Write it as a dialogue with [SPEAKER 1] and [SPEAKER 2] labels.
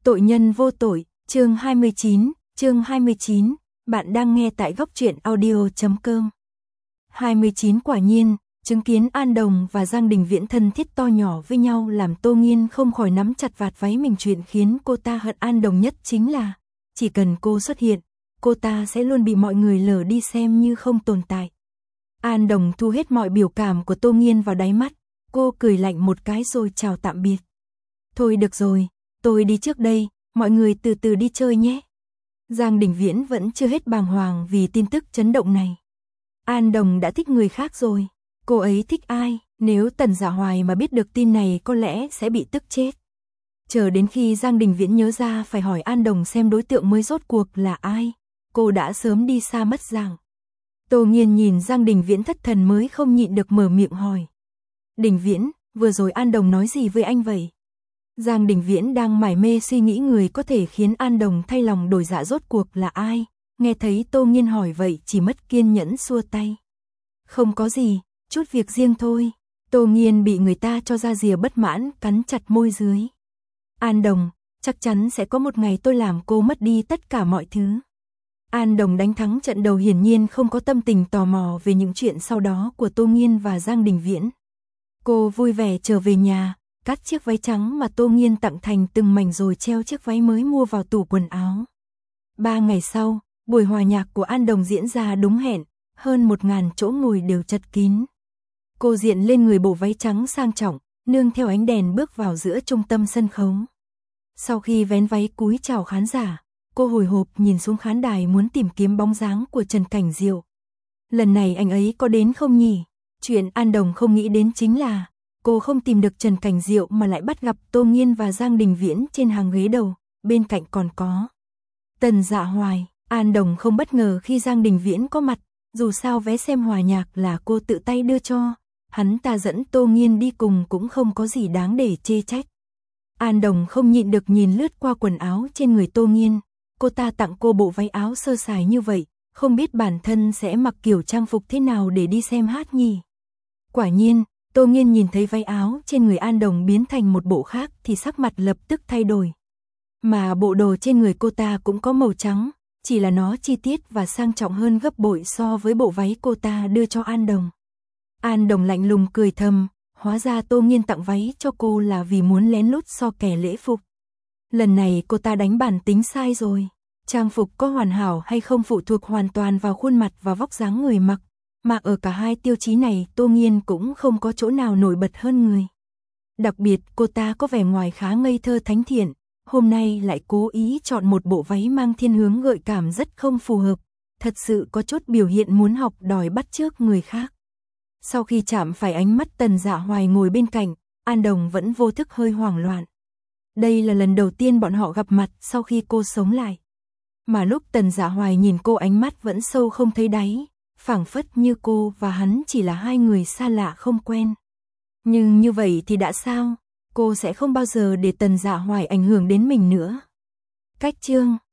[SPEAKER 1] Tội nhân vô tội, chương 29, bạn đang nghe tại góc truyện audio.com. 29 quả nhiên, chứng kiến An Đồng và Giang Đình Viễn thân thiết to nhỏ với nhau làm Tô Nghiên không khỏi nắm chặt vạt váy mình. Chuyện khiến cô ta hận An Đồng nhất chính là, chỉ cần cô xuất hiện, cô ta sẽ luôn bị mọi người lờ đi xem như không tồn tại. An Đồng thu hết mọi biểu cảm của Tô Nghiên vào đáy mắt, cô cười lạnh một cái rồi chào tạm biệt. Thôi được rồi, tôi đi trước đây, mọi người từ từ đi chơi nhé. Giang Đình Viễn vẫn chưa hết bàng hoàng vì tin tức chấn động này. An Đồng đã thích người khác rồi. Cô ấy thích ai? Nếu Tần Dạ Hoài mà biết được tin này có lẽ sẽ bị tức chết. Chờ đến khi Giang Đình Viễn nhớ ra phải hỏi An Đồng xem đối tượng mới rốt cuộc là ai, cô đã sớm đi xa mất dạng. Tô Nghiên nhìn Giang Đình Viễn thất thần mới không nhịn được mở miệng hỏi. Đình Viễn, vừa rồi An Đồng nói gì với anh vậy? Giang Đình Viễn đang mải mê suy nghĩ người có thể khiến An Đồng thay lòng đổi dạ rốt cuộc là ai, nghe thấy Tô Nghiên hỏi vậy chỉ mất kiên nhẫn xua tay. Không có gì, chút việc riêng thôi. Tô Nghiên bị người ta cho ra rìa bất mãn, cắn chặt môi dưới. An Đồng, chắc chắn sẽ có một ngày tôi làm cô mất đi tất cả mọi thứ. An Đồng đánh thắng trận đầu hiển nhiên không có tâm tình tò mò về những chuyện sau đó của Tô Nghiên và Giang Đình Viễn. Cô vui vẻ trở về nhà, cắt chiếc váy trắng mà Tô Nghiên tặng thành từng mảnh rồi treo chiếc váy mới mua vào tủ quần áo. 3 ngày sau, buổi hòa nhạc của An Đồng diễn ra đúng hẹn, hơn 1000 chỗ ngồi đều chật kín. Cô diện lên người bộ váy trắng sang trọng, nương theo ánh đèn bước vào giữa trung tâm sân khấu. Sau khi vén váy cúi chào khán giả, cô hồi hộp nhìn xuống khán đài muốn tìm kiếm bóng dáng của Trần Cảnh Diệu. Lần này anh ấy có đến không nhỉ? Chuyện An Đồng không nghĩ đến chính là cô không tìm được Trần Cảnh Diệu mà lại bắt gặp Tô Nghiên và Giang Đình Viễn trên hàng ghế đầu, bên cạnh còn có Tần Dạ Hoài. An Đồng không bất ngờ khi Giang Đình Viễn có mặt, dù sao vé xem hòa nhạc là cô tự tay đưa cho, hắn ta dẫn Tô Nghiên đi cùng cũng không có gì đáng để chê trách. An Đồng không nhịn được nhìn lướt qua quần áo trên người Tô Nghiên, cô ta tặng cô bộ váy áo sơ sài như vậy, không biết bản thân sẽ mặc kiểu trang phục thế nào để đi xem hát nhỉ. Quả nhiên, Tô Nghiên nhìn thấy váy áo trên người An Đồng biến thành một bộ khác thì sắc mặt lập tức thay đổi. Mà bộ đồ trên người cô ta cũng có màu trắng, chỉ là nó chi tiết và sang trọng hơn gấp bội so với bộ váy cô ta đưa cho An Đồng. An Đồng lạnh lùng cười thầm, hóa ra Tô Nghiên tặng váy cho cô là vì muốn lén lút so kẻ lễ phục. Lần này cô ta đánh bản tính sai rồi. Trang phục có hoàn hảo hay không phụ thuộc hoàn toàn vào khuôn mặt và vóc dáng người mặc, mà ở cả hai tiêu chí này Tô Nghiên cũng không có chỗ nào nổi bật hơn người. Đặc biệt cô ta có vẻ ngoài khá ngây thơ thánh thiện, hôm nay lại cố ý chọn một bộ váy mang thiên hướng gợi cảm rất không phù hợp, thật sự có chút biểu hiện muốn học đòi bắt chước người khác. Sau khi chạm phải ánh mắt Tần Dạ Hoài ngồi bên cạnh, An Đồng vẫn vô thức hơi hoảng loạn. Đây là lần đầu tiên bọn họ gặp mặt sau khi cô sống lại. Mà lúc Tần Dạ Hoài nhìn cô ánh mắt vẫn sâu không thấy đáy, phảng phất như cô và hắn chỉ là hai người xa lạ không quen. Nhưng như vậy thì đã sao? Cô sẽ không bao giờ để Tần Dạ Hoài ảnh hưởng đến mình nữa. Cách chương